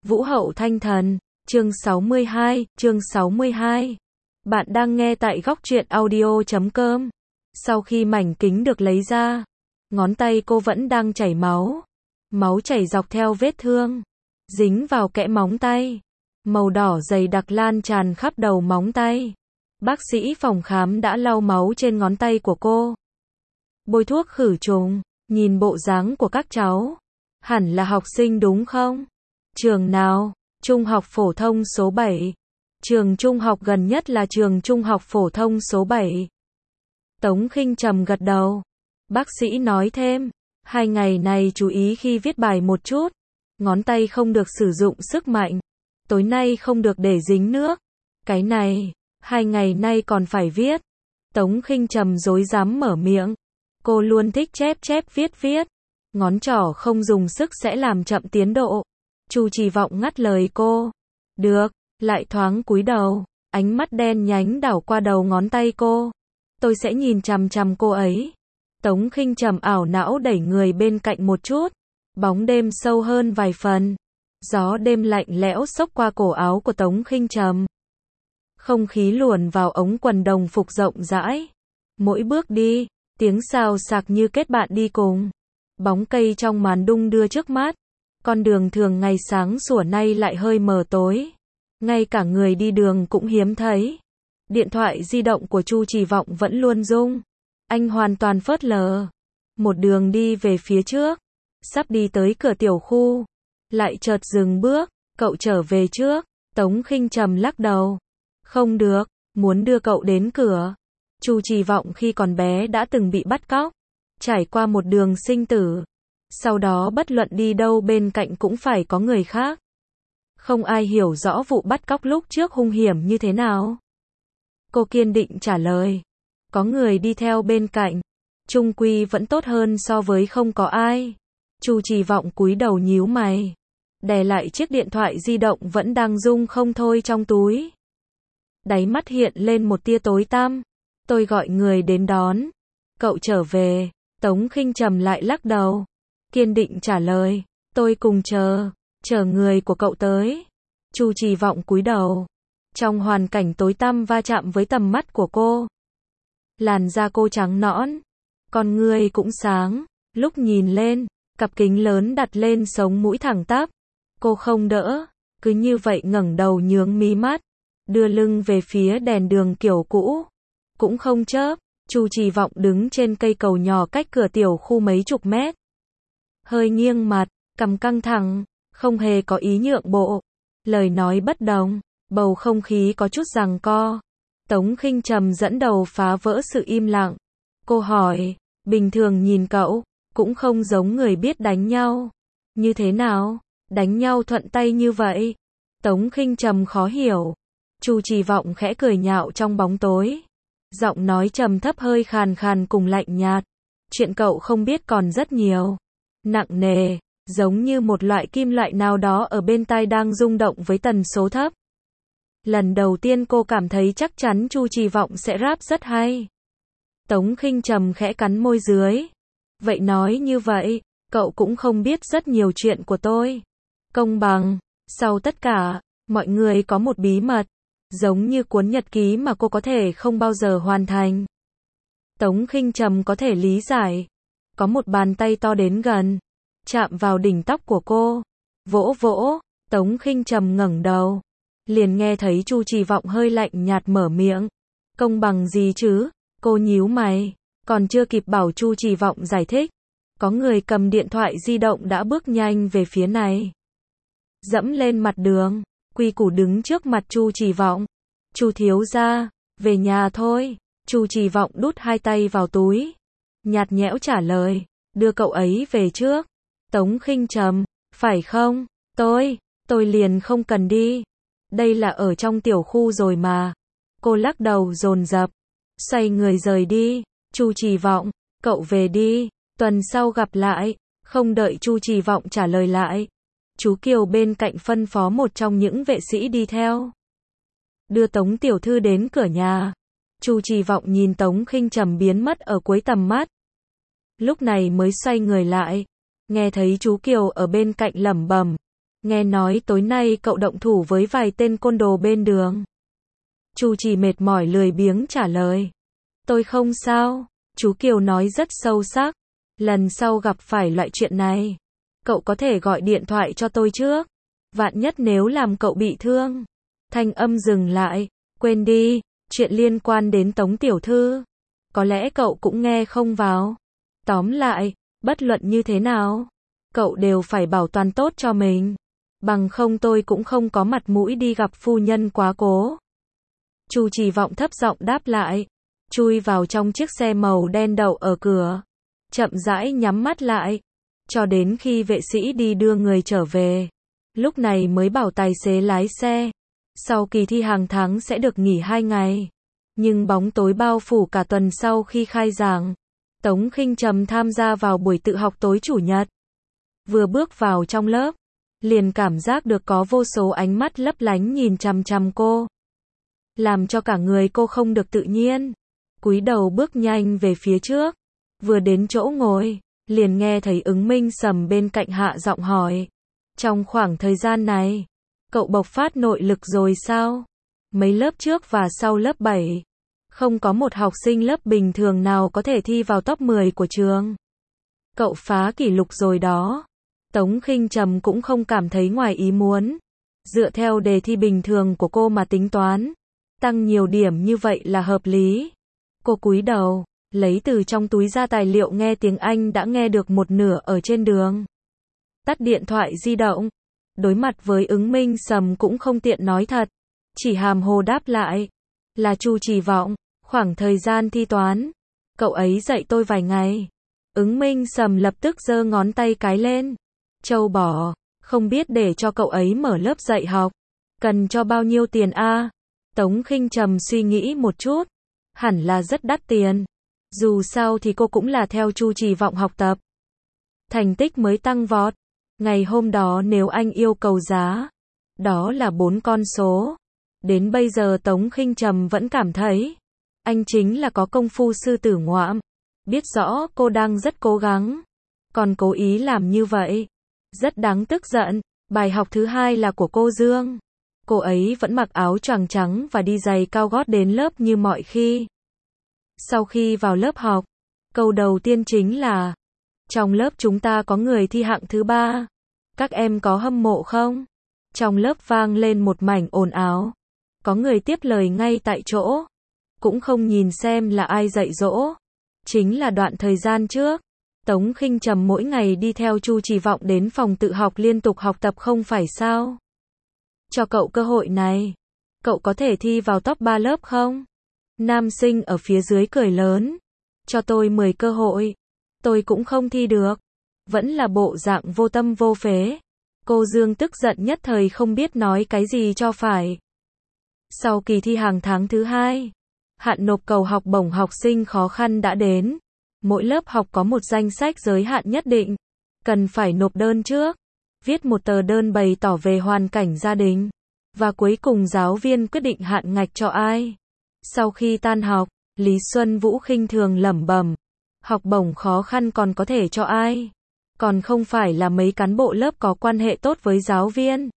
Vũ hậu thanh thần, chương 62. Bạn đang nghe tại góc truyện audio.com. Sau khi mảnh kính được lấy ra, ngón tay cô vẫn đang chảy máu. Máu chảy dọc theo vết thương, dính vào kẽ móng tay. Màu đỏ dày đặc lan tràn khắp đầu móng tay. Bác sĩ phòng khám đã lau máu trên ngón tay của cô. Bôi thuốc khử trùng, nhìn bộ dáng của các cháu. Hẳn là học sinh đúng không? Trường nào? Trung học phổ thông số 7. Trường trung học gần nhất là trường trung học phổ thông số 7. Tống Khinh Trầm gật đầu. Bác sĩ nói thêm, 2 ngày này chú ý khi viết bài một chút. Ngón tay không được sử dụng sức mạnh. Tối nay không được để dính nước. Cái này, 2 ngày nay còn phải viết. Tống Khinh Trầm rối rắm mở miệng. Cô luôn thích chép viết. Ngón trỏ không dùng sức sẽ làm chậm tiến độ. Chu Trì Vọng ngắt lời cô. Được, lại thoáng cúi đầu, ánh mắt đen nhánh đảo qua đầu ngón tay cô. Tôi sẽ nhìn chằm chằm cô ấy. Tống Khinh Trầm ảo não đẩy người bên cạnh một chút. Bóng đêm sâu hơn vài phần. Gió đêm lạnh lẽo xốc qua cổ áo của Tống Khinh Trầm. Không khí luồn vào ống quần đồng phục rộng rãi. Mỗi bước đi, tiếng xào xạc như kết bạn đi cùng. Bóng cây trong màn đung đưa trước mắt. Con đường thường ngày sáng sủa nay lại hơi mờ tối. Ngay cả người đi đường cũng hiếm thấy. Điện thoại di động của Chu Trì Vọng vẫn luôn rung. Anh hoàn toàn phớt lờ. Một đường đi về phía trước. Sắp đi tới cửa tiểu khu. Lại chợt dừng bước. Cậu trở về trước. Tống Khinh Trầm lắc đầu. Không được, muốn đưa cậu đến cửa. Chu Trì Vọng khi còn bé đã từng bị bắt cóc. Trải qua một đường sinh tử. Sau đó bất luận đi đâu bên cạnh cũng phải có người khác. Không ai hiểu rõ vụ bắt cóc lúc trước hung hiểm như thế nào. Cô kiên định trả lời. Có người đi theo bên cạnh. Chung quy vẫn tốt hơn so với không có ai. Chu Trì Vọng cúi đầu nhíu mày. Đè lại chiếc điện thoại di động vẫn đang rung không thôi trong túi. Đáy mắt hiện lên một tia tối tăm. Tôi gọi người đến đón. Cậu trở về. Tống Khinh Trầm lại lắc đầu. Kiên định trả lời. Tôi cùng chờ người của cậu tới. Chu Trì Vọng cúi đầu. Trong hoàn cảnh tối tăm va chạm với tầm mắt của cô. Làn da cô trắng nõn. Con ngươi cũng sáng. Lúc nhìn lên, cặp kính lớn đặt lên sống mũi thẳng tắp. Cô không đỡ. Cứ như vậy ngẩng đầu nhướng mí mắt. Đưa lưng về phía đèn đường kiểu cũ. Cũng không chớp. Chu Trì Vọng đứng trên cây cầu nhỏ cách cửa tiểu khu mấy chục mét. Hơi nghiêng mặt, cằm căng thẳng, không hề có ý nhượng bộ. Lời nói bất đồng, bầu không khí có chút giằng co. Tống Khinh Trầm dẫn đầu phá vỡ sự im lặng. Cô hỏi, bình thường nhìn cậu, cũng không giống người biết đánh nhau. Như thế nào? Đánh nhau thuận tay như vậy? Tống Khinh Trầm khó hiểu. Chu Trì Vọng khẽ cười nhạo trong bóng tối. Giọng nói trầm thấp hơi khàn khàn cùng lạnh nhạt. Chuyện cậu không biết còn rất nhiều. Nặng nề, giống như một loại kim loại nào đó ở bên tai đang rung động với tần số thấp. Lần đầu tiên cô cảm thấy chắc chắn Chu Trì Vọng sẽ rap rất hay. Tống Khinh Trầm khẽ cắn môi dưới. Vậy nói như vậy, cậu cũng không biết rất nhiều chuyện của tôi. Công bằng, sau tất cả, mọi người có một bí mật. Giống như cuốn nhật ký mà cô có thể không bao giờ hoàn thành. Tống Khinh Trầm có thể lý giải. Có một bàn tay to đến gần. Chạm vào đỉnh tóc của cô. Vỗ vỗ. Tống Khinh Trầm ngẩng đầu. Liền nghe thấy Chu Trì Vọng hơi lạnh nhạt mở miệng. Công bằng gì chứ? Cô nhíu mày. Còn chưa kịp bảo Chu Trì Vọng giải thích. Có người cầm điện thoại di động đã bước nhanh về phía này. Dẫm lên mặt đường. Quy củ đứng trước mặt Chu Trì Vọng. Chu thiếu gia, về nhà thôi. Chu Trì Vọng đút 2 tay vào túi. Nhạt nhẽo trả lời, đưa cậu ấy về trước. Tống Khinh Trầm, phải không? Tôi liền không cần đi. Đây là ở trong tiểu khu rồi mà. Cô lắc đầu dồn dập. Xoay người rời đi. Chu Trì Vọng, cậu về đi. Tuần sau gặp lại. Không đợi Chu Trì Vọng trả lời lại. Chú Kiều bên cạnh phân phó một trong những vệ sĩ đi theo. Đưa Tống tiểu thư đến cửa nhà. Chu Trì Vọng nhìn Tống Khinh Trầm biến mất ở cuối tầm mắt. Lúc này mới xoay người lại. Nghe thấy chú Kiều ở bên cạnh lẩm bẩm. Nghe nói tối nay cậu động thủ với vài tên côn đồ bên đường. Chu Chỉ mệt mỏi lười biếng trả lời. Tôi không sao, chú Kiều nói rất sâu sắc. Lần sau gặp phải loại chuyện này, cậu có thể gọi điện thoại cho tôi trước. Vạn nhất nếu làm cậu bị thương. Thanh âm dừng lại, quên đi, chuyện liên quan đến Tống tiểu thư. Có lẽ cậu cũng nghe không vào. Tóm lại, bất luận như thế nào, cậu đều phải bảo toàn tốt cho mình. Bằng không tôi cũng không có mặt mũi đi gặp phu nhân quá cố. Chu Chỉ Vọng thấp giọng đáp lại, chui vào trong chiếc xe màu đen đậu ở cửa, chậm rãi nhắm mắt lại, cho đến khi vệ sĩ đi đưa người trở về. Lúc này mới bảo tài xế lái xe. Sau kỳ thi hàng tháng sẽ được nghỉ 2 ngày. Nhưng bóng tối bao phủ cả tuần sau khi khai giảng. Tống Khinh Trầm tham gia vào buổi tự học tối chủ nhật. Vừa bước vào trong lớp, liền cảm giác được có vô số ánh mắt lấp lánh nhìn chằm chằm cô. Làm cho cả người cô không được tự nhiên. Cúi đầu bước nhanh về phía trước. Vừa đến chỗ ngồi, liền nghe thấy Ứng Minh Sầm bên cạnh hạ giọng hỏi. Trong khoảng thời gian này, cậu bộc phát nội lực rồi sao? Mấy lớp trước và sau lớp 7, không có một học sinh lớp bình thường nào có thể thi vào top 10 của trường. Cậu phá kỷ lục rồi đó. Tống Khinh Trầm cũng không cảm thấy ngoài ý muốn. Dựa theo đề thi bình thường của cô mà tính toán, tăng nhiều điểm như vậy là hợp lý. Cô cúi đầu, lấy từ trong túi ra tài liệu nghe tiếng Anh đã nghe được một nửa ở trên đường. Tắt điện thoại di động. Đối mặt với Ứng Minh Sầm cũng không tiện nói thật. Chỉ hàm hồ đáp lại. Là Chu Chỉ Vọng, khoảng thời gian thi toán. Cậu ấy dạy tôi vài ngày. Ứng Minh Sầm lập tức giơ ngón tay cái lên. Châu bò, không biết để cho cậu ấy mở lớp dạy học. Cần cho bao nhiêu tiền a? Tống Khinh Trầm suy nghĩ một chút. Hẳn là rất đắt tiền. Dù sao thì cô cũng là theo Chu Chỉ Vọng học tập. Thành tích mới tăng vọt. Ngày hôm đó nếu anh yêu cầu giá, đó là 4 con số. Đến bây giờ Tống Khinh Trầm vẫn cảm thấy, anh chính là có công phu sư tử ngoạm. Biết rõ cô đang rất cố gắng, còn cố ý làm như vậy. Rất đáng tức giận. Bài học thứ hai là của cô Dương. Cô ấy vẫn mặc áo choàng trắng và đi giày cao gót đến lớp như mọi khi. Sau khi vào lớp học, câu đầu tiên chính là: trong lớp chúng ta có người thi hạng thứ 3. Các em có hâm mộ không? Trong lớp vang lên một mảnh ồn ào. Có người tiếp lời ngay tại chỗ. Cũng không nhìn xem là ai dạy dỗ. Chính là đoạn thời gian trước, Tống Khinh Trầm mỗi ngày đi theo Chu Chỉ Vọng đến phòng tự học liên tục học tập không phải sao? Cho cậu cơ hội này. Cậu có thể thi vào top 3 lớp không? Nam sinh ở phía dưới cười lớn. Cho tôi 10 cơ hội. Tôi cũng không thi được. Vẫn là bộ dạng vô tâm vô phế. Cô Dương tức giận nhất thời không biết nói cái gì cho phải. Sau kỳ thi hàng tháng thứ 2, hạn nộp cầu học bổng học sinh khó khăn đã đến. Mỗi lớp học có một danh sách giới hạn nhất định. Cần phải nộp đơn trước. Viết một tờ đơn bày tỏ về hoàn cảnh gia đình. Và cuối cùng giáo viên quyết định hạn ngạch cho ai. Sau khi tan học, Lý Xuân Vũ khinh thường lẩm bẩm. Học bổng khó khăn còn có thể cho ai? Còn không phải là mấy cán bộ lớp có quan hệ tốt với giáo viên.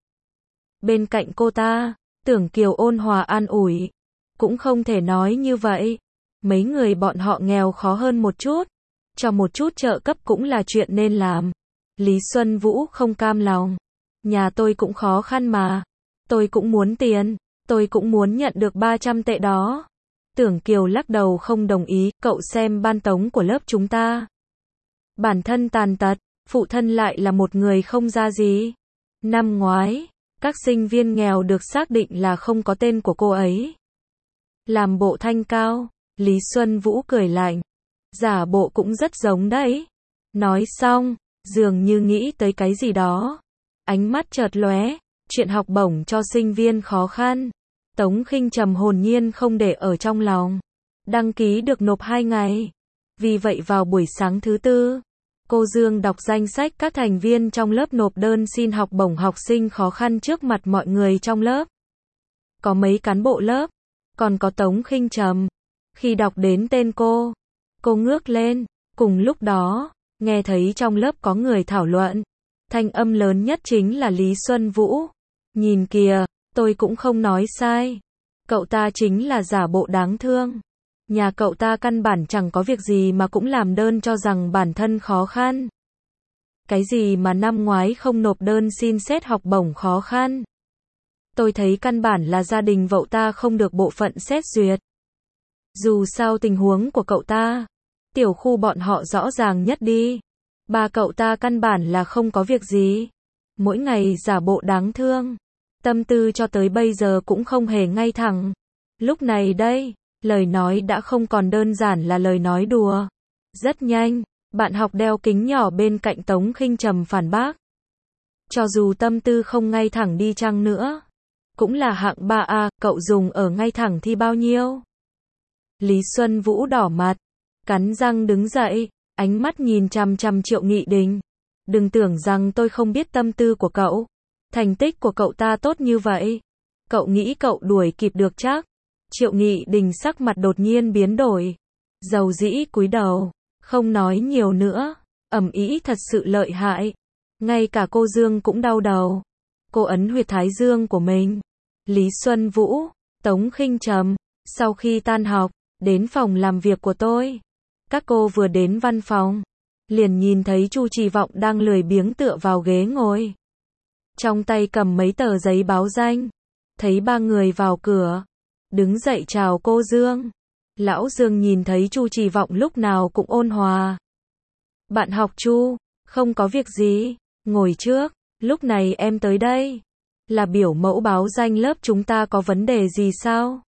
Bên cạnh cô ta, Tưởng Kiều ôn hòa an ủi. Cũng không thể nói như vậy. Mấy người bọn họ nghèo khó hơn một chút. Cho một chút trợ cấp cũng là chuyện nên làm. Lý Xuân Vũ không cam lòng. Nhà tôi cũng khó khăn mà. Tôi cũng muốn tiền. Tôi cũng muốn nhận được 300 tệ đó. Tưởng Kiều lắc đầu không đồng ý. Cậu xem ban tống của lớp chúng ta. Bản thân tàn tật, phụ thân lại là một người không ra gì. Năm ngoái, các sinh viên nghèo được xác định là không có tên của cô ấy. Làm bộ thanh cao, Lý Xuân Vũ cười lạnh. Giả bộ cũng rất giống đấy. Nói xong, dường như nghĩ tới cái gì đó. Ánh mắt chợt lóe, chuyện học bổng cho sinh viên khó khăn. Tống Khinh Trầm hồn nhiên không để ở trong lòng. Đăng ký được nộp 2 ngày. Vì vậy vào buổi sáng thứ 4, cô Dương đọc danh sách các thành viên trong lớp nộp đơn xin học bổng học sinh khó khăn trước mặt mọi người trong lớp. Có mấy cán bộ lớp, còn có Tống Khinh Trầm. Khi đọc đến tên cô ngước lên. Cùng lúc đó, nghe thấy trong lớp có người thảo luận. Thanh âm lớn nhất chính là Lý Xuân Vũ. Nhìn kìa, tôi cũng không nói sai. Cậu ta chính là giả bộ đáng thương. Nhà cậu ta căn bản chẳng có việc gì mà cũng làm đơn cho rằng bản thân khó khăn. Cái gì mà năm ngoái không nộp đơn xin xét học bổng khó khăn. Tôi thấy căn bản là gia đình cậu ta không được bộ phận xét duyệt. Dù sao tình huống của cậu ta, tiểu khu bọn họ rõ ràng nhất đi. Ba cậu ta căn bản là không có việc gì. Mỗi ngày giả bộ đáng thương. Tâm tư cho tới bây giờ cũng không hề ngay thẳng. Lúc này đây, lời nói đã không còn đơn giản là lời nói đùa. Rất nhanh, bạn học đeo kính nhỏ bên cạnh Tống Khinh Trầm phản bác. Cho dù tâm tư không ngay thẳng đi chăng nữa, cũng là hạng 3A, cậu dùng ở ngay thẳng thì bao nhiêu? Lý Xuân Vũ đỏ mặt, cắn răng đứng dậy, ánh mắt nhìn chằm chằm Triệu Nghị Đình. Đừng tưởng rằng tôi không biết tâm tư của cậu. Thành tích của cậu ta tốt như vậy. Cậu nghĩ cậu đuổi kịp được chắc? Triệu Nghị Đình sắc mặt đột nhiên biến đổi. Dầu dĩ cúi đầu, không nói nhiều nữa. Ầm ĩ thật sự lợi hại. Ngay cả cô Dương cũng đau đầu. Cô ấn huyệt thái dương của mình. Lý Xuân Vũ, Tống Khinh Trầm, sau khi tan học, đến phòng làm việc của tôi. Các cô vừa đến văn phòng, liền nhìn thấy Chu Trì Vọng đang lười biếng tựa vào ghế ngồi. Trong tay cầm mấy tờ giấy báo danh. Thấy ba người vào cửa, đứng dậy chào cô Dương. Lão Dương nhìn thấy Chu Trì Vọng lúc nào cũng ôn hòa. Bạn học Chu, không có việc gì, ngồi trước, lúc này em tới đây. Là biểu mẫu báo danh lớp chúng ta có vấn đề gì sao?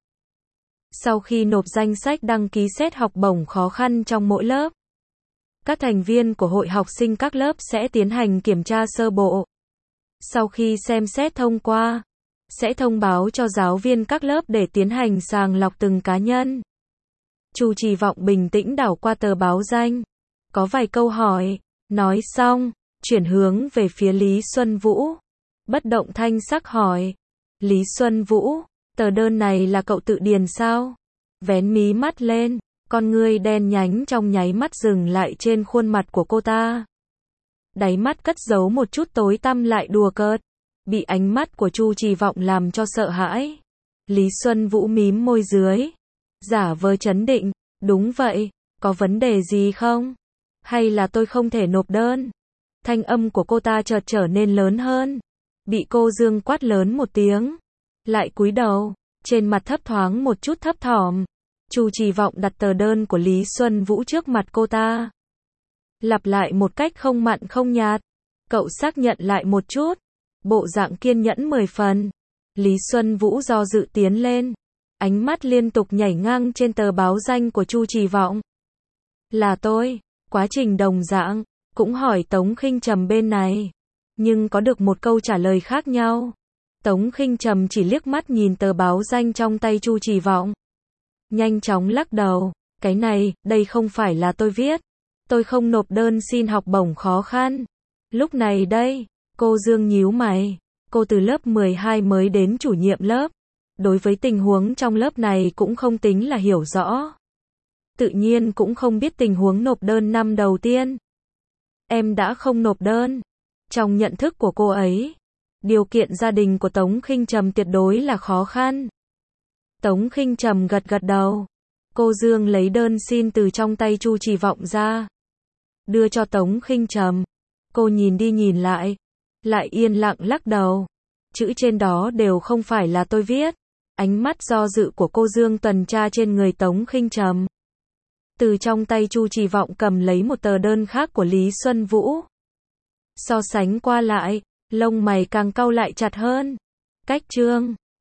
Sau khi nộp danh sách đăng ký xét học bổng khó khăn trong mỗi lớp, các thành viên của hội học sinh các lớp sẽ tiến hành kiểm tra sơ bộ. Sau khi xem xét thông qua, sẽ thông báo cho giáo viên các lớp để tiến hành sàng lọc từng cá nhân. Chu Trì Vọng bình tĩnh đảo qua tờ báo danh, có vài câu hỏi, nói xong, chuyển hướng về phía Lý Xuân Vũ. Bất động thanh sắc hỏi, Lý Xuân Vũ, tờ đơn này là cậu tự điền sao? Vén mí mắt lên, con ngươi đen nhánh trong nháy mắt dừng lại trên khuôn mặt của cô ta. Đáy mắt cất giấu một chút tối tăm lại đùa cợt, bị ánh mắt của Chu Trì Vọng làm cho sợ hãi. Lý Xuân Vũ mím môi dưới, giả vờ trấn định, đúng vậy, có vấn đề gì không? Hay là tôi không thể nộp đơn? Thanh âm của cô ta chợt trở nên lớn hơn, bị cô Dương quát lớn một tiếng, lại cúi đầu, trên mặt thấp thoáng một chút thấp thỏm. Chu Trì Vọng đặt tờ đơn của Lý Xuân Vũ trước mặt cô ta, lặp lại một cách không mặn không nhạt. Cậu xác nhận lại một chút, bộ dạng kiên nhẫn 10 phần. Lý Xuân Vũ do dự tiến lên, ánh mắt liên tục nhảy ngang trên tờ báo danh của Chu Trì Vọng. Là tôi, quá trình đồng dạng, cũng hỏi Tống Khinh Trầm bên này, nhưng có được một câu trả lời khác nhau. Tống Khinh Trầm chỉ liếc mắt nhìn tờ báo danh trong tay Chu Trì Vọng, nhanh chóng lắc đầu, cái này, đây không phải là tôi viết. Tôi không nộp đơn xin học bổng khó khăn. Lúc này đây, cô Dương nhíu mày, cô từ lớp 12 mới đến chủ nhiệm lớp. Đối với tình huống trong lớp này cũng không tính là hiểu rõ. Tự nhiên cũng không biết tình huống nộp đơn năm đầu tiên. Em đã không nộp đơn. Trong nhận thức của cô ấy, điều kiện gia đình của Tống Khinh Trầm tuyệt đối là khó khăn. Tống Khinh Trầm gật gật đầu. Cô Dương lấy đơn xin từ trong tay Chu Trì Vọng ra, đưa cho Tống Khinh Trầm. Cô nhìn đi nhìn lại yên lặng lắc đầu. Chữ trên đó đều không phải là tôi viết. Ánh mắt do dự của cô Dương tuần tra trên người Tống Khinh Trầm. Từ trong tay Chu Trì Vọng cầm lấy một tờ đơn khác của Lý Xuân Vũ. So sánh qua lại, lông mày càng cau lại chặt hơn. Cách chương